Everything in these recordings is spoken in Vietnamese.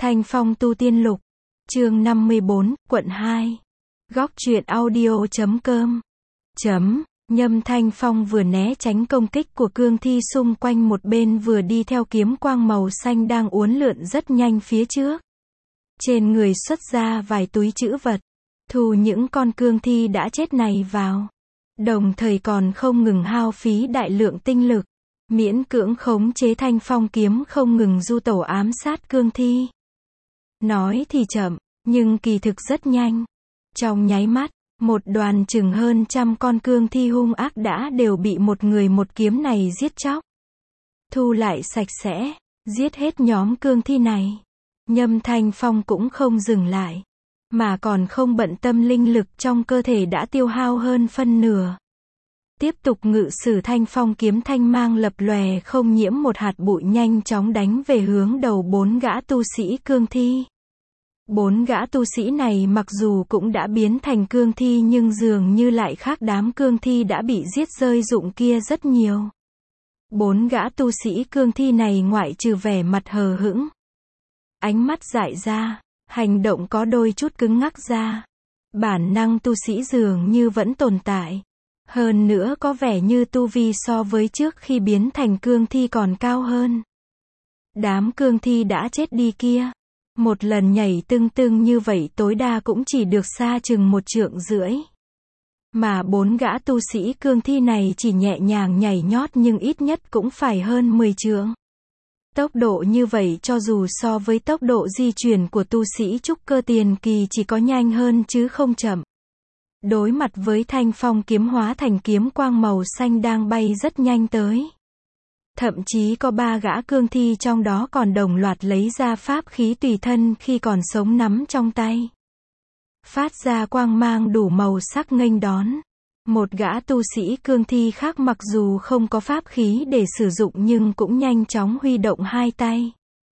Thanh Phong tu tiên lục. Chương 54, quận 2. Góc truyện audio.com. Nhâm Thanh Phong vừa né tránh công kích của cương thi xung quanh một bên vừa đi theo kiếm quang màu xanh đang uốn lượn rất nhanh phía trước. Trên người xuất ra vài túi trữ vật, thu những con cương thi đã chết này vào. Đồng thời còn không ngừng hao phí đại lượng tinh lực, miễn cưỡng khống chế Thanh Phong kiếm không ngừng du tẩu ám sát cương thi. Nói thì chậm, nhưng kỳ thực rất nhanh. Trong nháy mắt, một đoàn chừng hơn 100 con cương thi hung ác đã đều bị một người một kiếm này giết chóc. Thu lại sạch sẽ, giết hết nhóm cương thi này. Nhâm Thanh Phong cũng không dừng lại, mà còn không bận tâm linh lực trong cơ thể đã tiêu hao hơn phân nửa. Tiếp tục ngự sử Thanh Phong kiếm thanh mang lập lòe không nhiễm một hạt bụi nhanh chóng đánh về hướng đầu 4 gã tu sĩ cương thi. 4 gã tu sĩ này mặc dù cũng đã biến thành cương thi nhưng dường như lại khác đám cương thi đã bị giết rơi rụng kia rất nhiều. 4 gã tu sĩ cương thi này ngoại trừ vẻ mặt hờ hững, ánh mắt dại ra, hành động có đôi chút cứng ngắc ra. Bản năng tu sĩ dường như vẫn tồn tại. Hơn nữa có vẻ như tu vi so với trước khi biến thành cương thi còn cao hơn. Đám cương thi đã chết đi kia, một lần nhảy tưng tưng như vậy tối đa cũng chỉ được xa chừng 1,5 trượng. Mà 4 gã tu sĩ cương thi này chỉ nhẹ nhàng nhảy nhót nhưng ít nhất cũng phải hơn 10 trượng. Tốc độ như vậy cho dù so với tốc độ di chuyển của tu sĩ trúc cơ tiền kỳ chỉ có nhanh hơn chứ không chậm. Đối mặt với Thanh Phong kiếm hóa thành kiếm quang màu xanh đang bay rất nhanh tới. Thậm chí có 3 gã cương thi trong đó còn đồng loạt lấy ra pháp khí tùy thân khi còn sống nắm trong tay. Phát ra quang mang đủ màu sắc nghênh đón. Một gã tu sĩ cương thi khác mặc dù không có pháp khí để sử dụng nhưng cũng nhanh chóng huy động hai tay.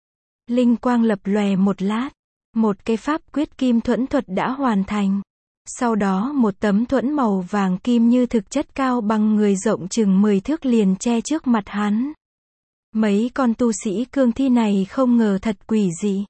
Linh quang lập lòe một lát, một cái pháp quyết kim thuẫn thuật đã hoàn thành. Sau đó một tấm thuẫn màu vàng kim như thực chất cao bằng người rộng chừng 10 thước liền che trước mặt hắn. Mấy con tu sĩ cương thi này không ngờ thật quỷ dị.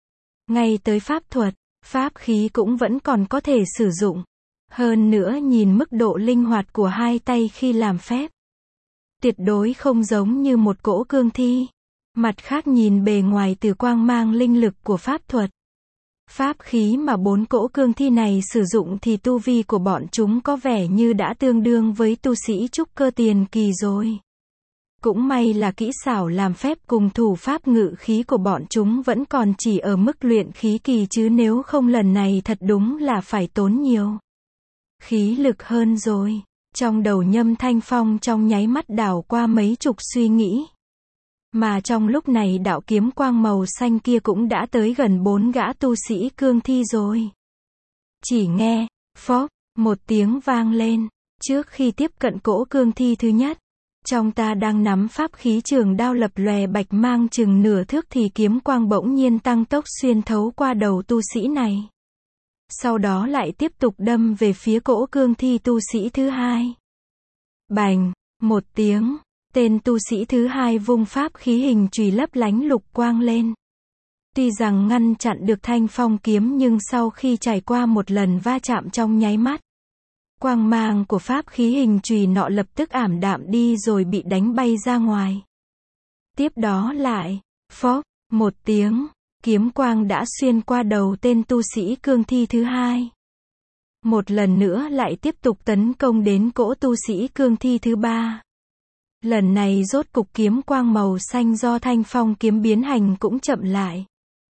Ngay tới pháp thuật, pháp khí cũng vẫn còn có thể sử dụng. Hơn nữa nhìn mức độ linh hoạt của hai tay khi làm phép, tuyệt đối không giống như một cỗ cương thi. Mặt khác nhìn bề ngoài từ quang mang linh lực của pháp thuật, pháp khí mà 4 cỗ cương thi này sử dụng thì tu vi của bọn chúng có vẻ như đã tương đương với tu sĩ trúc cơ tiền kỳ rồi. Cũng may là kỹ xảo làm phép cùng thủ pháp ngự khí của bọn chúng vẫn còn chỉ ở mức luyện khí kỳ chứ nếu không lần này thật đúng là phải tốn nhiều khí lực hơn rồi. Trong đầu Nhâm Thanh Phong trong nháy mắt đảo qua mấy chục suy nghĩ. Mà trong lúc này đạo kiếm quang màu xanh kia cũng đã tới gần 4 gã tu sĩ cương thi rồi. Chỉ nghe, phốc, một tiếng vang lên. Trước khi tiếp cận cỗ cương thi thứ nhất, trong ta đang nắm pháp khí trường đao lập lòe bạch mang chừng nửa thước thì kiếm quang bỗng nhiên tăng tốc xuyên thấu qua đầu tu sĩ này. Sau đó lại tiếp tục đâm về phía cỗ cương thi tu sĩ thứ hai. Bành, một tiếng, tên tu sĩ thứ hai vung pháp khí hình chùy lấp lánh lục quang lên. Tuy rằng ngăn chặn được Thanh Phong kiếm nhưng sau khi trải qua một lần va chạm trong nháy mắt, quang mang của pháp khí hình chùy nọ lập tức ảm đạm đi rồi bị đánh bay ra ngoài. Tiếp đó lại, phốc, một tiếng, kiếm quang đã xuyên qua đầu tên tu sĩ cương thi thứ hai. Một lần nữa lại tiếp tục tấn công đến cỗ tu sĩ cương thi thứ ba. Lần này rốt cục kiếm quang màu xanh do Thanh Phong kiếm biến hành cũng chậm lại.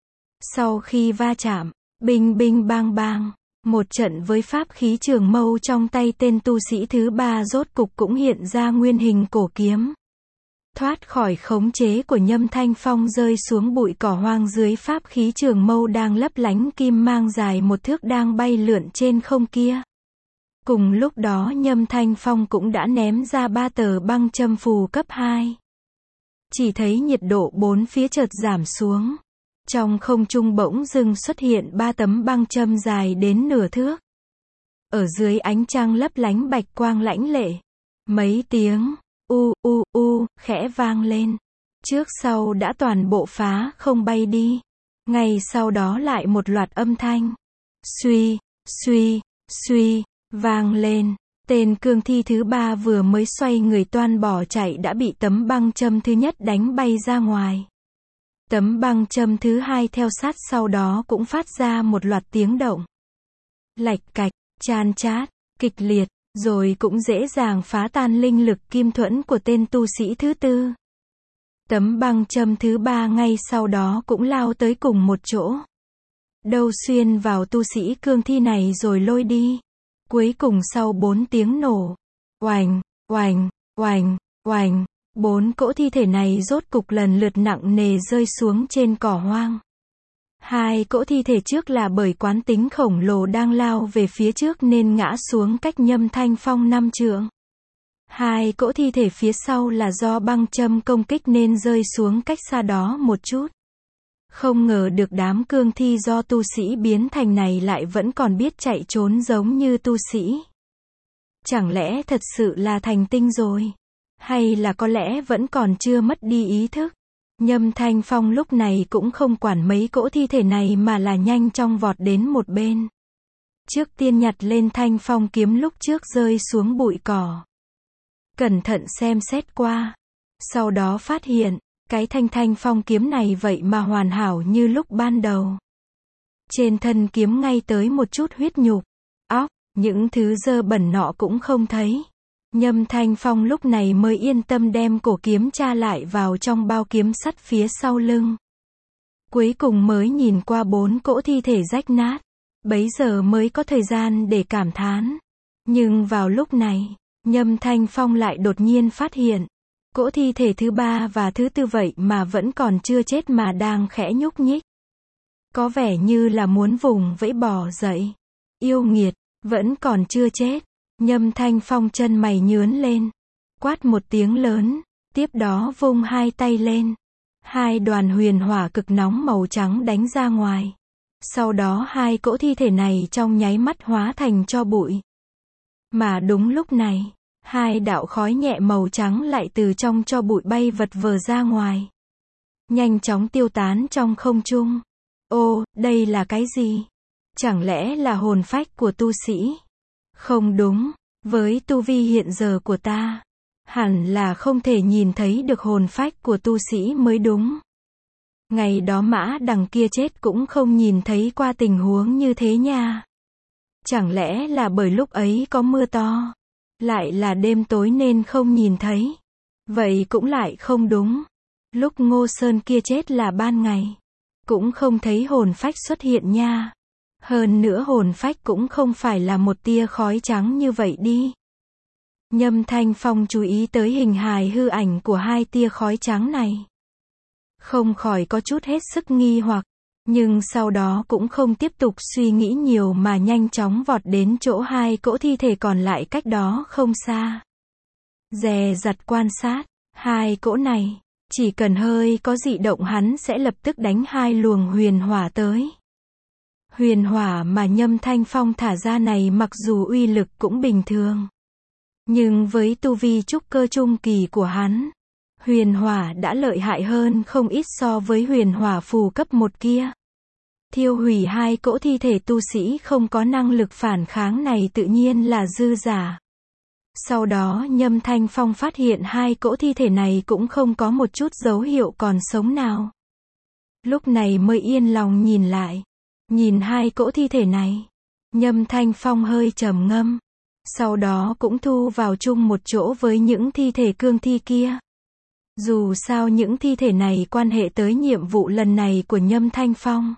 Sau khi va chạm, binh binh bang bang, một trận với pháp khí trường mâu trong tay tên tu sĩ thứ ba rốt cục cũng hiện ra nguyên hình cổ kiếm. Thoát khỏi khống chế của Nhâm Thanh Phong rơi xuống bụi cỏ hoang dưới pháp khí trường mâu đang lấp lánh kim mang dài 1 thước đang bay lượn trên không kia. Cùng lúc đó Nhâm Thanh Phong cũng đã ném ra 3 tờ băng châm phù cấp 2. Chỉ thấy nhiệt độ 4 phía chợt giảm xuống. Trong không trung bỗng dưng xuất hiện 3 tấm băng châm dài đến nửa thước. Ở dưới ánh trăng lấp lánh bạch quang lãnh lệ. Mấy tiếng khẽ vang lên. Trước sau đã toàn bộ phá không bay đi. Ngay sau đó lại một loạt âm thanh. Suy, suy, suy, vang lên. Tên cương thi thứ ba vừa mới xoay người toan bỏ chạy đã bị tấm băng châm thứ nhất đánh bay ra ngoài. Tấm băng châm thứ hai theo sát sau đó cũng phát ra một loạt tiếng động. Lạch cạch, chan chát, kịch liệt, rồi cũng dễ dàng phá tan linh lực kim thuẫn của tên tu sĩ thứ tư. Tấm băng châm thứ ba ngay sau đó cũng lao tới cùng một chỗ. Đâu xuyên vào tu sĩ cương thi này rồi lôi đi. Cuối cùng sau 4 tiếng nổ, oành, oành, oành, oành, 4 cỗ thi thể này rốt cục lần lượt nặng nề rơi xuống trên cỏ hoang. 2 cỗ thi thể trước là bởi quán tính khổng lồ đang lao về phía trước nên ngã xuống cách Nhâm Thanh Phong 5 trượng. 2 cỗ thi thể phía sau là do băng châm công kích nên rơi xuống cách xa đó một chút. Không ngờ được đám cương thi do tu sĩ biến thành này lại vẫn còn biết chạy trốn giống như tu sĩ. Chẳng lẽ thật sự là thành tinh rồi? Hay là có lẽ vẫn còn chưa mất đi ý thức? Nhâm Thanh Phong lúc này cũng không quản mấy cỗ thi thể này mà là nhanh chóng vọt đến một bên. Trước tiên nhặt lên Thanh Phong kiếm lúc trước rơi xuống bụi cỏ. Cẩn thận xem xét qua. Sau đó phát hiện, cái Thanh Phong kiếm này vậy mà hoàn hảo như lúc ban đầu. Trên thân kiếm ngay tới một chút huyết nhục, óc, những thứ dơ bẩn nọ cũng không thấy. Nhâm Thanh Phong lúc này mới yên tâm đem cổ kiếm tra lại vào trong bao kiếm sắt phía sau lưng. Cuối cùng mới nhìn qua 4 cỗ thi thể rách nát. Bấy giờ mới có thời gian để cảm thán. Nhưng vào lúc này, Nhâm Thanh Phong lại đột nhiên phát hiện. Cỗ thi thể thứ ba và thứ tư vậy mà vẫn còn chưa chết mà đang khẽ nhúc nhích. Có vẻ như là muốn vùng vẫy bò dậy. Yêu nghiệt, vẫn còn chưa chết. Nhâm Thanh Phong chân mày nhướn lên. Quát một tiếng lớn. Tiếp đó vung 2 tay lên. 2 đoàn huyền hỏa cực nóng màu trắng đánh ra ngoài. Sau đó 2 cỗ thi thể này trong nháy mắt hóa thành tro bụi. Mà đúng lúc này, 2 đạo khói nhẹ màu trắng lại từ trong tro bụi bay vật vờ ra ngoài. Nhanh chóng tiêu tán trong không trung. Ô, đây là cái gì? Chẳng lẽ là hồn phách của tu sĩ? Không đúng, với tu vi hiện giờ của ta, hẳn là không thể nhìn thấy được hồn phách của tu sĩ mới đúng. Ngày đó Mã Đằng kia chết cũng không nhìn thấy qua tình huống như thế nha. Chẳng lẽ là bởi lúc ấy có mưa to, lại là đêm tối nên không nhìn thấy. Vậy cũng lại không đúng. Lúc Ngô Sơn kia chết là ban ngày, cũng không thấy hồn phách xuất hiện nha. Hơn nữa hồn phách cũng không phải là một tia khói trắng như vậy đi. Nhâm Thanh Phong chú ý tới hình hài hư ảnh của 2 tia khói trắng này. Không khỏi có chút hết sức nghi hoặc, nhưng sau đó cũng không tiếp tục suy nghĩ nhiều mà nhanh chóng vọt đến chỗ 2 cỗ thi thể còn lại cách đó không xa. Dè dặt quan sát, 2 cỗ này, chỉ cần hơi có dị động hắn sẽ lập tức đánh 2 luồng huyền hỏa tới. Huyền hỏa mà Nhâm Thanh Phong thả ra này mặc dù uy lực cũng bình thường, nhưng với tu vi trúc cơ trung kỳ của hắn, huyền hỏa đã lợi hại hơn không ít so với huyền hỏa phù cấp 1 kia. Thiêu hủy 2 cỗ thi thể tu sĩ không có năng lực phản kháng này tự nhiên là dư giả. Sau đó Nhâm Thanh Phong phát hiện 2 cỗ thi thể này cũng không có một chút dấu hiệu còn sống nào. Lúc này mới yên lòng nhìn lại. Nhìn 2 cỗ thi thể này, Nhâm Thanh Phong hơi trầm ngâm. Sau đó cũng thu vào chung một chỗ với những thi thể cương thi kia. Dù sao những thi thể này quan hệ tới nhiệm vụ lần này của Nhâm Thanh Phong.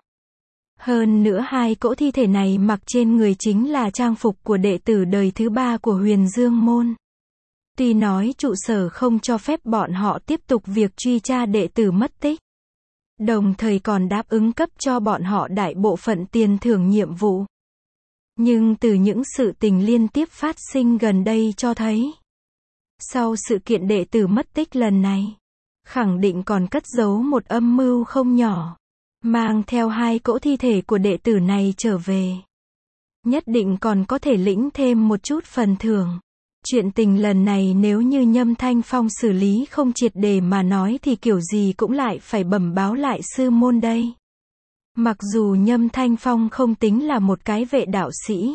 Hơn nữa 2 cỗ thi thể này mặc trên người chính là trang phục của đệ tử đời thứ 3 của Huyền Dương Môn. Tuy nói trụ sở không cho phép bọn họ tiếp tục việc truy tra đệ tử mất tích, đồng thời còn đáp ứng cấp cho bọn họ đại bộ phận tiền thưởng nhiệm vụ. Nhưng từ những sự tình liên tiếp phát sinh gần đây cho thấy, sau sự kiện đệ tử mất tích lần này, khẳng định còn cất giấu một âm mưu không nhỏ, mang theo 2 cỗ thi thể của đệ tử này trở về. Nhất định còn có thể lĩnh thêm một chút phần thưởng. Chuyện tình lần này nếu như Nhâm Thanh Phong xử lý không triệt để mà nói thì kiểu gì cũng lại phải bẩm báo lại sư môn đây. Mặc dù Nhâm Thanh Phong không tính là một cái vệ đạo sĩ.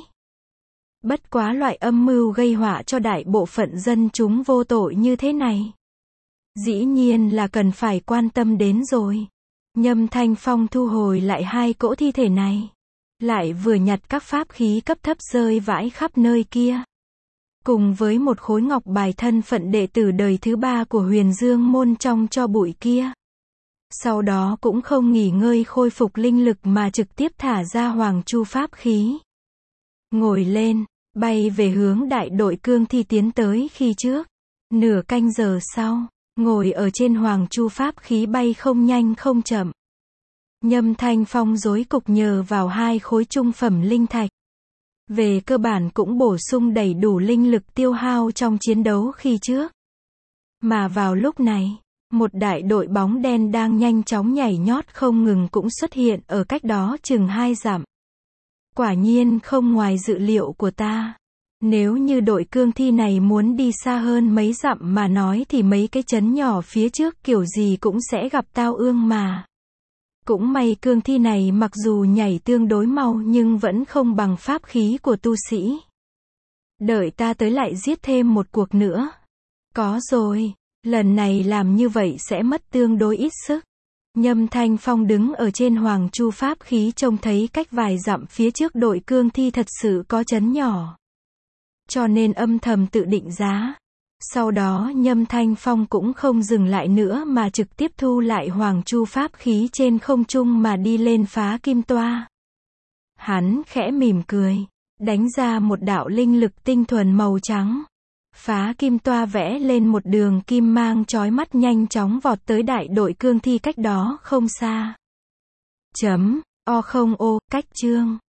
Bất quá loại âm mưu gây họa cho đại bộ phận dân chúng vô tội như thế này, dĩ nhiên là cần phải quan tâm đến rồi. Nhâm Thanh Phong thu hồi lại hai cỗ thi thể này. Lại vừa nhặt các pháp khí cấp thấp rơi vãi khắp nơi kia. Cùng với một khối ngọc bài thân phận đệ tử đời thứ 3 của Huyền Dương môn trong tro bụi kia. Sau đó cũng không nghỉ ngơi khôi phục linh lực mà trực tiếp thả ra Hoàng Chu pháp khí. Ngồi lên, bay về hướng đại đội cương thi tiến tới khi trước. Nửa canh giờ sau, ngồi ở trên Hoàng Chu pháp khí bay không nhanh không chậm. Nhâm Thanh Phong rối cục nhờ vào hai khối trung phẩm linh thạch. Về cơ bản cũng bổ sung đầy đủ linh lực tiêu hao trong chiến đấu khi trước. Mà vào lúc này, một đại đội bóng đen đang nhanh chóng nhảy nhót không ngừng cũng xuất hiện ở cách đó chừng 2 dặm. Quả nhiên không ngoài dự liệu của ta. Nếu như đội cương thi này muốn đi xa hơn mấy dặm mà nói thì mấy cái trấn nhỏ phía trước kiểu gì cũng sẽ gặp tao ương mà. Cũng may cương thi này mặc dù nhảy tương đối mau nhưng vẫn không bằng pháp khí của tu sĩ. Đợi ta tới lại giết thêm một cuộc nữa. Có rồi, lần này làm như vậy sẽ mất tương đối ít sức. Nhâm Thanh Phong đứng ở trên Hoàng Chu pháp khí trông thấy cách vài dặm phía trước đội cương thi thật sự có trấn nhỏ. Cho nên âm thầm tự định giá. Sau đó Nhâm Thanh Phong cũng không dừng lại nữa mà trực tiếp thu lại Hoàng Chu pháp khí trên không trung mà đi lên phá kim toa. Hắn khẽ mỉm cười, đánh ra một đạo linh lực tinh thuần màu trắng. Phá kim toa vẽ lên một đường kim mang chói mắt nhanh chóng vọt tới đại đội cương thi cách đó không xa. O không ô, cách chương.